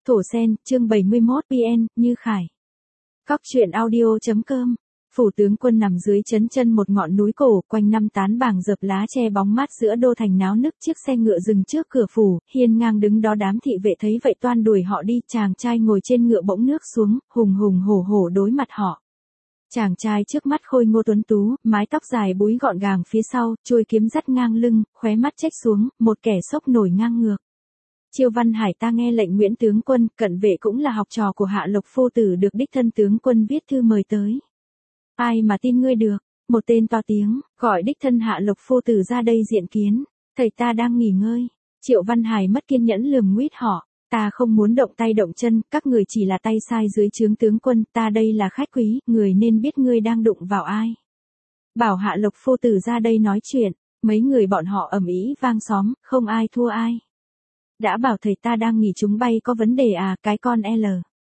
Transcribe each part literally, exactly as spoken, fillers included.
Thổ Sen, chương bảy mươi mốt vê en, Như Khải. Cóc truyện audio.com. Phủ tướng quân nằm dưới chấn chân một ngọn núi cổ, quanh năm tán bảng dợp lá che bóng mát giữa đô thành náo nức. Chiếc xe ngựa dừng trước cửa phủ, hiên ngang đứng đó. Đám thị vệ thấy vậy toan đuổi họ đi. Chàng trai ngồi trên ngựa bỗng nước xuống, hùng hùng hổ hổ đối mặt họ. Chàng trai trước mắt khôi ngô tuấn tú, mái tóc dài búi gọn gàng phía sau, chuôi kiếm dắt ngang lưng, khóe mắt chếch xuống, một kẻ sốc nổi ngang ngược. Chiêu Văn Hải, ta nghe lệnh Nguyễn tướng quân. Cận vệ cũng là học trò của Hạ Lộc phu tử, được đích thân tướng quân viết thư mời tới. Ai mà tin ngươi được? Một tên to tiếng, gọi đích thân Hạ Lộc phu tử ra đây diện kiến. Thầy ta đang nghỉ ngơi. Triệu Văn Hải mất kiên nhẫn lườm nguýt họ. Ta không muốn động tay động chân, các người chỉ là tay sai dưới trướng tướng quân. Ta đây là khách quý, người nên biết ngươi đang đụng vào ai. Bảo Hạ Lộc phu tử ra đây nói chuyện. Mấy người bọn họ ầm ĩ vang xóm, không ai thua ai. Đã bảo thầy ta đang nghỉ, chúng bay có vấn đề à, cái con L.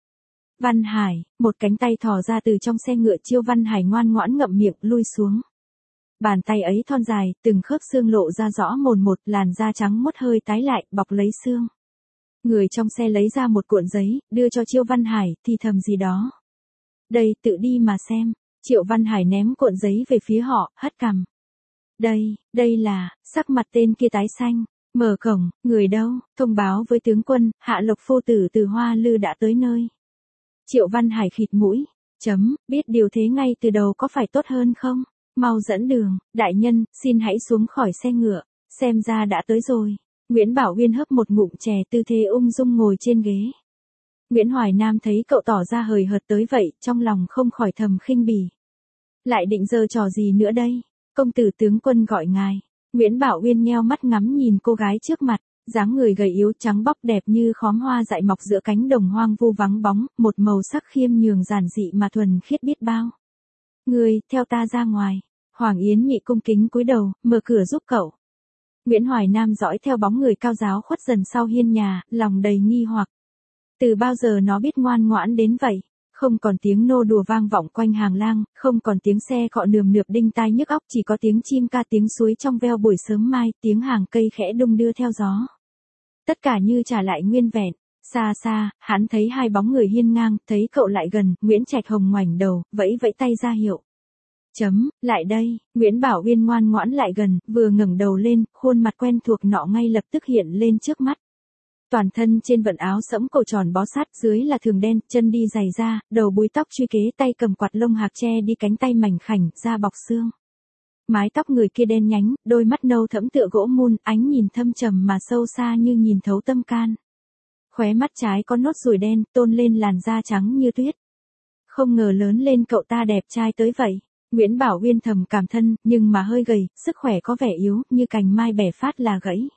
Văn Hải, một cánh tay thò ra từ trong xe ngựa. Chiêu Văn Hải ngoan ngoãn ngậm miệng, lui xuống. Bàn tay ấy thon dài, từng khớp xương lộ ra rõ mồn một, làn da trắng muốt hơi tái lại, bọc lấy xương. Người trong xe lấy ra một cuộn giấy, đưa cho Chiêu Văn Hải, thì thầm gì đó. Đây, tự đi mà xem. Triệu Văn Hải ném cuộn giấy về phía họ, hất cằm. Đây, đây là, sắc mặt tên kia tái xanh. Mở cổng, người đâu? Thông báo với tướng quân, Hạ Lộc phu tử từ Hoa Lư đã tới nơi. Triệu Văn Hải khịt mũi. Chấm, biết điều thế ngay từ đầu có phải tốt hơn không? Mau dẫn đường, đại nhân, xin hãy xuống khỏi xe ngựa. Xem ra đã tới rồi. Nguyễn Bảo Uyên hớp một ngụm chè, tư thế ung dung ngồi trên ghế. Nguyễn Hoài Nam thấy cậu tỏ ra hời hợt tới vậy, trong lòng không khỏi thầm khinh bỉ. Lại định giở trò gì nữa đây? Công tử tướng quân gọi ngài. Nguyễn Bảo Uyên nheo mắt ngắm nhìn cô gái trước mặt, dáng người gầy yếu trắng bóc đẹp như khóm hoa dại mọc giữa cánh đồng hoang vu vắng bóng, một màu sắc khiêm nhường giản dị mà thuần khiết biết bao. Ngươi, theo ta ra ngoài. Hoàng Yến Nhị cung kính cúi đầu, mở cửa giúp cậu. Nguyễn Hoài Nam dõi theo bóng người cao giáo khuất dần sau hiên nhà, lòng đầy nghi hoặc. Từ bao giờ nó biết ngoan ngoãn đến vậy? Không còn tiếng nô đùa vang vọng quanh hàng lang, không còn tiếng xe cọ nườm nượp đinh tai nhức óc, chỉ có tiếng chim ca, tiếng suối trong veo buổi sớm mai, tiếng hàng cây khẽ đung đưa theo gió. Tất cả như trả lại nguyên vẹn. Xa xa, hắn thấy hai bóng người hiên ngang, thấy cậu lại gần, Nguyễn Trạch Hồng ngoảnh đầu, vẫy vẫy tay ra hiệu. Chấm, lại đây. Nguyễn Bảo Uyên ngoan ngoãn lại gần, vừa ngẩng đầu lên, khuôn mặt quen thuộc nọ ngay lập tức hiện lên trước mắt. Toàn thân trên vận áo sẫm cổ tròn bó sát, dưới là thường đen, chân đi giày da, đầu búi tóc truy kế, tay cầm quạt lông hạc che đi cánh tay mảnh khảnh, da bọc xương. Mái tóc người kia đen nhánh, đôi mắt nâu thẫm tựa gỗ mun, ánh nhìn thâm trầm mà sâu xa như nhìn thấu tâm can. Khóe mắt trái có nốt ruồi đen, tôn lên làn da trắng như tuyết. Không ngờ lớn lên cậu ta đẹp trai tới vậy. Nguyễn Bảo Uyên thầm cảm thân, nhưng mà hơi gầy, sức khỏe có vẻ yếu, như cành mai bẻ phát là gãy.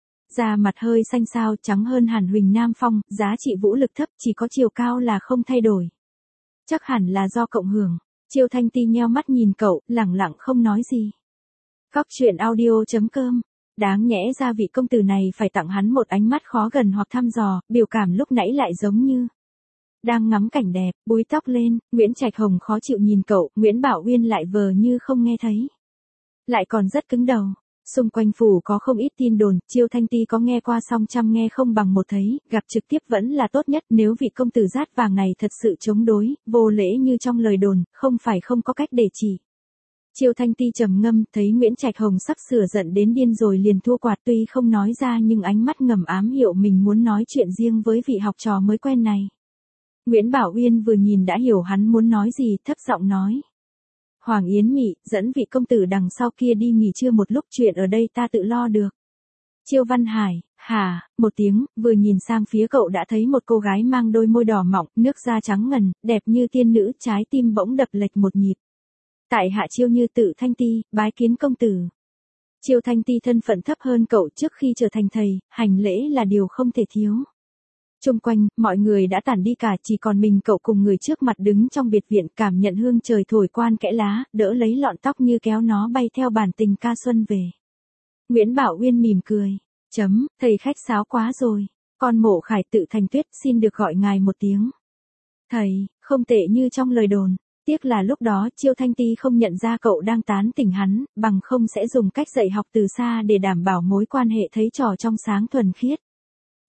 Da mặt hơi xanh xao, trắng hơn hẳn Huỳnh Nam Phong, giá trị vũ lực thấp, chỉ có chiều cao là không thay đổi. Chắc hẳn là do cộng hưởng. Chiêu Thanh Ti nheo mắt nhìn cậu, lẳng lặng không nói gì. Cóc truyện audio.com. Đáng nhẽ ra vị công tử này phải tặng hắn một ánh mắt khó gần hoặc thăm dò, biểu cảm lúc nãy lại giống như đang ngắm cảnh đẹp, búi tóc lên. Nguyễn Trạch Hồng khó chịu nhìn cậu, Nguyễn Bảo Uyên lại vờ như không nghe thấy. Lại còn rất cứng đầu. Xung quanh phủ có không ít tin đồn, Chiêu Thanh Ti có nghe qua song trăm nghe không bằng một thấy, gặp trực tiếp vẫn là tốt nhất. Nếu vị công tử dát vàng này thật sự chống đối, vô lễ như trong lời đồn, không phải không có cách để chỉ. Chiêu Thanh Ti trầm ngâm, thấy Nguyễn Trạch Hồng sắp sửa giận đến điên rồi liền thua quạt, tuy không nói ra nhưng ánh mắt ngầm ám hiệu mình muốn nói chuyện riêng với vị học trò mới quen này. Nguyễn Bảo Uyên vừa nhìn đã hiểu hắn muốn nói gì, thấp giọng nói. Hoàng Yến Mị, dẫn vị công tử đằng sau kia đi nghỉ trưa một lúc, chuyện ở đây ta tự lo được. Chiêu Văn Hải, hả, một tiếng, vừa nhìn sang phía cậu đã thấy một cô gái mang đôi môi đỏ mọng, nước da trắng ngần, đẹp như tiên nữ, trái tim bỗng đập lệch một nhịp. Tại hạ Chiêu Như Tự Thanh Ti, bái kiến công tử. Chiêu Thanh Ti thân phận thấp hơn cậu, trước khi trở thành thầy, hành lễ là điều không thể thiếu. Xung quanh, mọi người đã tản đi cả, chỉ còn mình cậu cùng người trước mặt đứng trong biệt viện, cảm nhận hương trời thổi quan kẽ lá, đỡ lấy lọn tóc như kéo nó bay theo bản tình ca xuân về. Nguyễn Bảo Uyên mỉm cười. Chấm, thầy khách sáo quá rồi. Con Mộ Khải Tự Thành Tuyết xin được gọi ngài một tiếng. Thầy, không tệ như trong lời đồn. Tiếc là lúc đó Chiêu Thanh Ti không nhận ra cậu đang tán tỉnh hắn, bằng không sẽ dùng cách dạy học từ xa để đảm bảo mối quan hệ thấy trò trong sáng thuần khiết.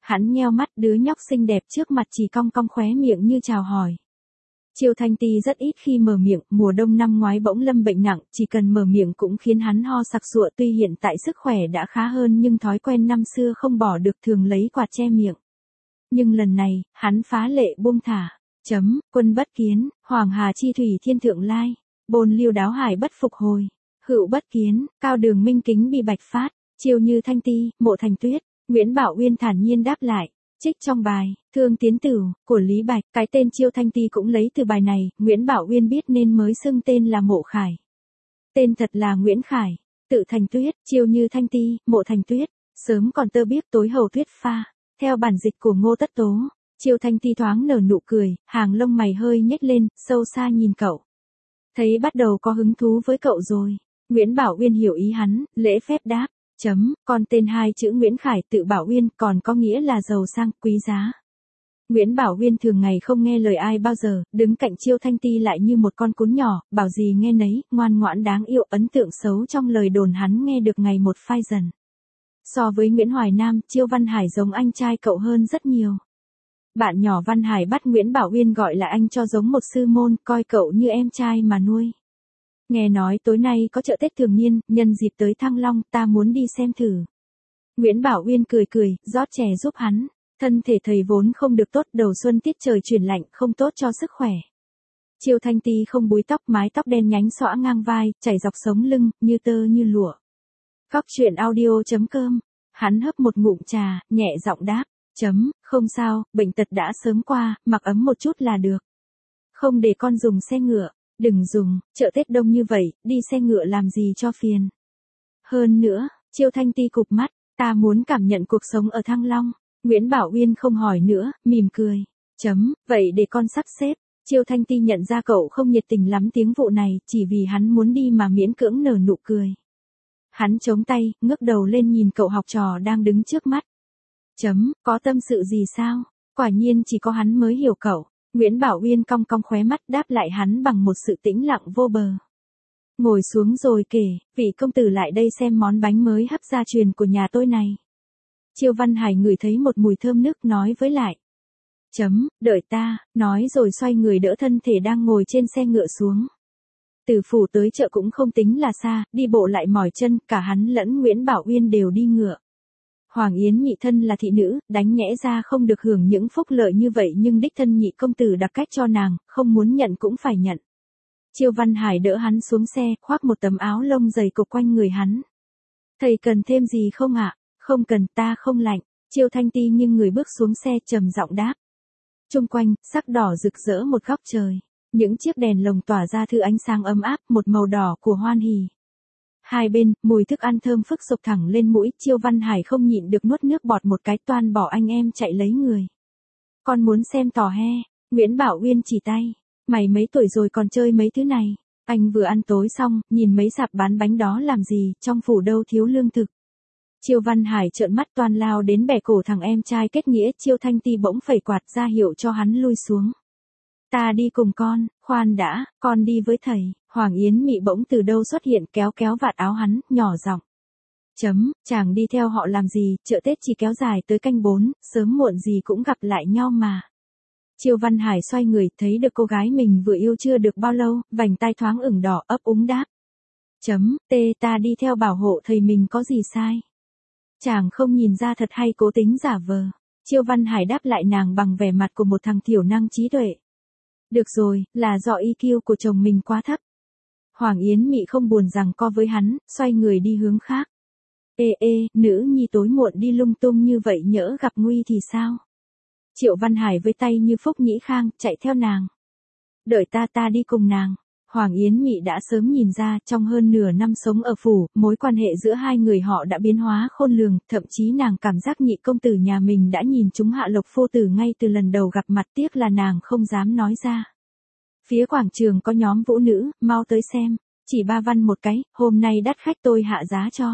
Hắn nheo mắt, đứa nhóc xinh đẹp trước mặt chỉ cong cong khóe miệng như chào hỏi. Chiêu Thanh Ti rất ít khi mở miệng, mùa đông năm ngoái bỗng lâm bệnh nặng, chỉ cần mở miệng cũng khiến hắn ho sặc sụa, tuy hiện tại sức khỏe đã khá hơn nhưng thói quen năm xưa không bỏ được, thường lấy quạt che miệng. Nhưng lần này, hắn phá lệ buông thả. Chấm, quân bất kiến, Hoàng Hà chi thủy thiên thượng lai, bồn liêu đáo hải bất phục hồi, hữu bất kiến, cao đường minh kính bị bạch phát, chiêu như Thanh Ti, mộ thành tuyết. Nguyễn Bảo Uyên thản nhiên đáp lại. Trích trong bài, Thương Tiến Tử, của Lý Bạch, cái tên Chiêu Thanh Ti cũng lấy từ bài này, Nguyễn Bảo Uyên biết nên mới xưng tên là Mộ Khải. Tên thật là Nguyễn Khải, tự Thành Tuyết, chiêu như Thanh Ti, mộ Thành Tuyết, sớm còn tơ biếc tối hầu tuyết pha. Theo bản dịch của Ngô Tất Tố, Chiêu Thanh Ti thoáng nở nụ cười, hàng lông mày hơi nhếch lên, sâu xa nhìn cậu. Thấy bắt đầu có hứng thú với cậu rồi. Nguyễn Bảo Uyên hiểu ý hắn, lễ phép đáp. Chấm, còn tên hai chữ Nguyễn Khải tự Bảo Uyên còn có nghĩa là giàu sang, quý giá. Nguyễn Bảo Uyên thường ngày không nghe lời ai bao giờ, đứng cạnh Chiêu Thanh Ti lại như một con cún nhỏ, bảo gì nghe nấy, ngoan ngoãn đáng yêu, ấn tượng xấu trong lời đồn hắn nghe được ngày một phai dần. So với Nguyễn Hoài Nam, Chiêu Văn Hải giống anh trai cậu hơn rất nhiều. Bạn nhỏ Văn Hải bắt Nguyễn Bảo Uyên gọi là anh cho giống một sư môn, coi cậu như em trai mà nuôi. Nghe nói tối nay có chợ Tết thường niên, nhân dịp tới Thăng Long, ta muốn đi xem thử. Nguyễn Bảo Uyên cười cười, rót chè giúp hắn. Thân thể thầy vốn không được tốt, đầu xuân tiết trời chuyển lạnh, không tốt cho sức khỏe. Chiêu Thanh Ti không búi tóc, mái tóc đen nhánh xõa ngang vai, chảy dọc sống lưng, như tơ như lụa. Góc truyện audio chấm com. Hắn hấp một ngụm trà, nhẹ giọng đáp. Chấm, không sao, bệnh tật đã sớm qua, mặc ấm một chút là được. Không để con dùng xe ngựa. Đừng dùng, chợ Tết đông như vậy, đi xe ngựa làm gì cho phiền. Hơn nữa, Chiêu Thanh Ti cụp mắt, ta muốn cảm nhận cuộc sống ở Thăng Long. Nguyễn Bảo Uyên không hỏi nữa, mỉm cười. Chấm, vậy để con sắp xếp. Chiêu Thanh Ti nhận ra cậu không nhiệt tình lắm tiếng vụ này, chỉ vì hắn muốn đi mà miễn cưỡng nở nụ cười. Hắn chống tay, ngước đầu lên nhìn cậu học trò đang đứng trước mắt. Chấm, có tâm sự gì sao? Quả nhiên chỉ có hắn mới hiểu cậu. Nguyễn Bảo Uyên cong cong khóe mắt đáp lại hắn bằng một sự tĩnh lặng vô bờ. Ngồi xuống rồi kể, vị công tử lại đây xem món bánh mới hấp gia truyền của nhà tôi này. Chiêu Văn Hải ngửi thấy một mùi thơm nức nói với lại. Chấm, đợi ta, nói rồi xoay người đỡ thân thể đang ngồi trên xe ngựa xuống. Từ phủ tới chợ cũng không tính là xa, đi bộ lại mỏi chân, cả hắn lẫn Nguyễn Bảo Uyên đều đi ngựa. Hoàng Yến Nhị thân là thị nữ, đánh nhẽ ra không được hưởng những phúc lợi như vậy nhưng đích thân Nhị công tử đặc cách cho nàng, không muốn nhận cũng phải nhận. Chiêu Văn Hải đỡ hắn xuống xe, khoác một tấm áo lông dày cộc quanh người hắn. Thầy cần thêm gì không ạ? Không cần, ta không lạnh. Chiêu Thanh Ti nghiêng người bước xuống xe trầm giọng đáp. Chung quanh, sắc đỏ rực rỡ một góc trời. Những chiếc đèn lồng tỏa ra thứ ánh sáng ấm áp, một màu đỏ của hoan hỉ. Hai bên, mùi thức ăn thơm phức sộc thẳng lên mũi, Chiêu Văn Hải không nhịn được nuốt nước bọt một cái, toan bỏ anh em chạy lấy người. Con muốn xem tò he, Nguyễn Bảo Uyên chỉ tay, mày mấy tuổi rồi còn chơi mấy thứ này, anh vừa ăn tối xong, nhìn mấy sạp bán bánh đó làm gì, trong phủ đâu thiếu lương thực. Chiêu Văn Hải trợn mắt toan lao đến bẻ cổ thằng em trai kết nghĩa, Chiêu Thanh Ti bỗng phẩy quạt ra hiệu cho hắn lui xuống. Ta đi cùng con, khoan đã, con đi với thầy. Hoàng Yến Mị bỗng từ đâu xuất hiện kéo kéo vạt áo hắn, nhỏ giọng. Chấm, chàng đi theo họ làm gì, chợ Tết chỉ kéo dài tới canh bốn, sớm muộn gì cũng gặp lại nhau mà. Chiêu Văn Hải xoay người, thấy được cô gái mình vừa yêu chưa được bao lâu, vành tai thoáng ửng đỏ, ấp úng đáp. Chấm, tê ta đi theo bảo hộ thầy mình có gì sai. Chàng không nhìn ra thật hay cố tính giả vờ. Chiêu Văn Hải đáp lại nàng bằng vẻ mặt của một thằng thiểu năng trí tuệ. Được rồi, là do i kiu của chồng mình quá thấp. Hoàng Yến Mị không buồn rằng co với hắn, xoay người đi hướng khác. Ê ê, nữ nhi tối muộn đi lung tung như vậy nhỡ gặp nguy thì sao? Triệu Văn Hải với tay như Phúc Nhĩ Khang, chạy theo nàng. Đợi ta ta đi cùng nàng. Hoàng Yến Mị đã sớm nhìn ra, trong hơn nửa năm sống ở phủ, mối quan hệ giữa hai người họ đã biến hóa khôn lường, thậm chí nàng cảm giác Nhị công tử nhà mình đã nhìn trúng Hạ Lộc phu tử ngay từ lần đầu gặp mặt, tiếc là nàng không dám nói ra. Phía quảng trường có nhóm vũ nữ, mau tới xem, chỉ ba văn một cái, hôm nay đắt khách tôi hạ giá cho.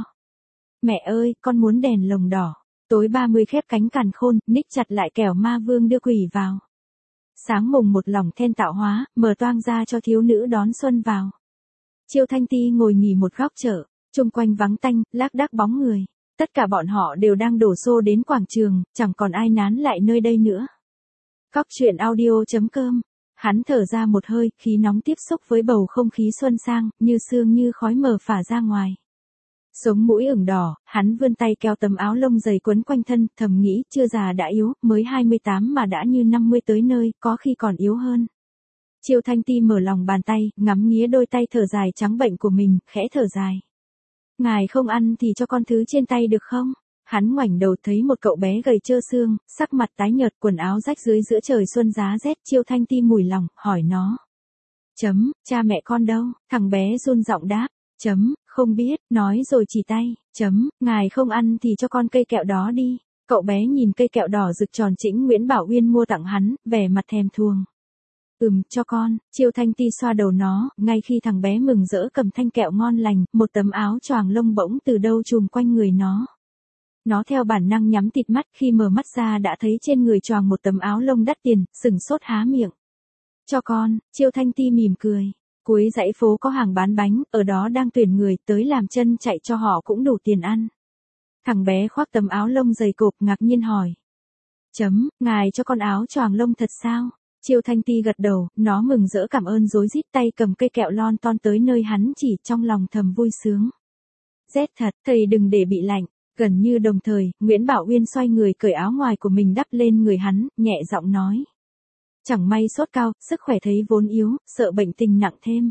Mẹ ơi, con muốn đèn lồng đỏ, tối ba mươi khép cánh càn khôn, ních chặt lại kẻo ma vương đưa quỷ vào. Sáng mùng một lòng then tạo hóa, mở toang ra cho thiếu nữ đón xuân vào. Chiêu Thanh Ti ngồi nghỉ một góc chợ, chung quanh vắng tanh, lác đác bóng người. Tất cả bọn họ đều đang đổ xô đến quảng trường, chẳng còn ai nán lại nơi đây nữa. Cóc truyện audio chấm com. Hắn thở ra một hơi, khí nóng tiếp xúc với bầu không khí xuân sang, như sương như khói mờ phả ra ngoài. Sống mũi ửng đỏ, hắn vươn tay kéo tấm áo lông dày quấn quanh thân, thầm nghĩ, chưa già đã yếu, mới hai mươi tám mà đã như năm mươi tới nơi, có khi còn yếu hơn. Chiêu Thanh Ti mở lòng bàn tay, ngắm nghía đôi tay thở dài trắng bệnh của mình, khẽ thở dài. Ngài không ăn thì cho con thứ trên tay được không? Hắn ngoảnh đầu thấy một cậu bé gầy trơ xương, sắc mặt tái nhợt, quần áo rách dưới giữa trời xuân giá rét. Chiêu Thanh Ti mùi lòng, hỏi nó. Chấm, cha mẹ con đâu? Thằng bé run giọng đáp. Chấm, không biết, nói rồi chỉ tay. Chấm, ngài không ăn thì cho con cây kẹo đó đi. Cậu bé nhìn cây kẹo đỏ rực tròn trĩnh Nguyễn Bảo Uyên mua tặng hắn, vẻ mặt thèm thuồng. Ừm, cho con. Chiêu Thanh Ti xoa đầu nó, ngay khi thằng bé mừng rỡ cầm thanh kẹo ngon lành, một tấm áo choàng lông bỗng từ đâu trùm quanh người nó. Nó theo bản năng nhắm tịt mắt, khi mở mắt ra đã thấy trên người choàng một tấm áo lông đắt tiền, sửng sốt há miệng. Cho con. Chiêu Thanh Ti mỉm cười. Cuối dãy phố có hàng bán bánh, ở đó đang tuyển người tới làm chân chạy cho họ cũng đủ tiền ăn. Thằng bé khoác tấm áo lông dày cộp ngạc nhiên hỏi. Chấm, ngài cho con áo choàng lông thật sao? Chiêu Thanh Ti gật đầu, nó mừng rỡ cảm ơn rối rít tay cầm cây kẹo lon ton tới nơi hắn chỉ, trong lòng thầm vui sướng. Rét thật, thầy đừng để bị lạnh. Gần như đồng thời, Nguyễn Bảo Uyên xoay người cởi áo ngoài của mình đắp lên người hắn, nhẹ giọng nói. Chẳng may sốt cao, sức khỏe thấy vốn yếu, sợ bệnh tình nặng thêm.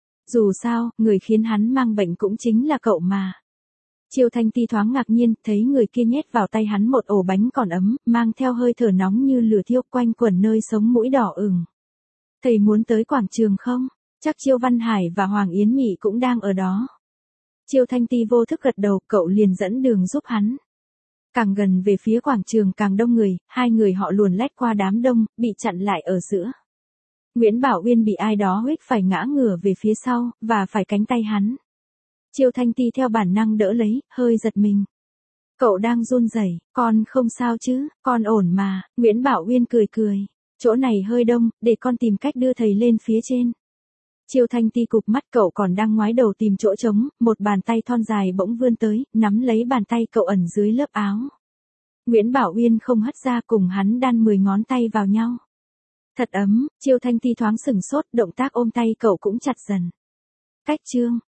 Dù sao, người khiến hắn mang bệnh cũng chính là cậu mà. Chiêu Thanh Ti thoáng ngạc nhiên, thấy người kia nhét vào tay hắn một ổ bánh còn ấm, mang theo hơi thở nóng như lửa thiêu quanh quẩn nơi sống mũi đỏ ửng. Thầy muốn tới quảng trường không? Chắc Chiêu Văn Hải và Hoàng Yến Mị cũng đang ở đó. Chiêu Thanh Ti vô thức gật đầu, cậu liền dẫn đường giúp hắn. Càng gần về phía quảng trường càng đông người, hai người họ luồn lách qua đám đông, bị chặn lại ở giữa. Nguyễn Bảo Uyên bị ai đó huých phải ngã ngửa về phía sau, và phải cánh tay hắn. Chiêu Thanh Ti theo bản năng đỡ lấy, hơi giật mình. Cậu đang run rẩy, con không sao chứ, con ổn mà. Nguyễn Bảo Uyên cười cười. Chỗ này hơi đông, để con tìm cách đưa thầy lên phía trên. Chiêu Thanh Ti cụp mắt, cậu còn đang ngoái đầu tìm chỗ trống, một bàn tay thon dài bỗng vươn tới, nắm lấy bàn tay cậu ẩn dưới lớp áo. Nguyễn Bảo Uyên không hất ra, cùng hắn đan mười ngón tay vào nhau. Thật ấm. Chiêu Thanh Ti thoáng sửng sốt, động tác ôm tay cậu cũng chặt dần. Cách chương.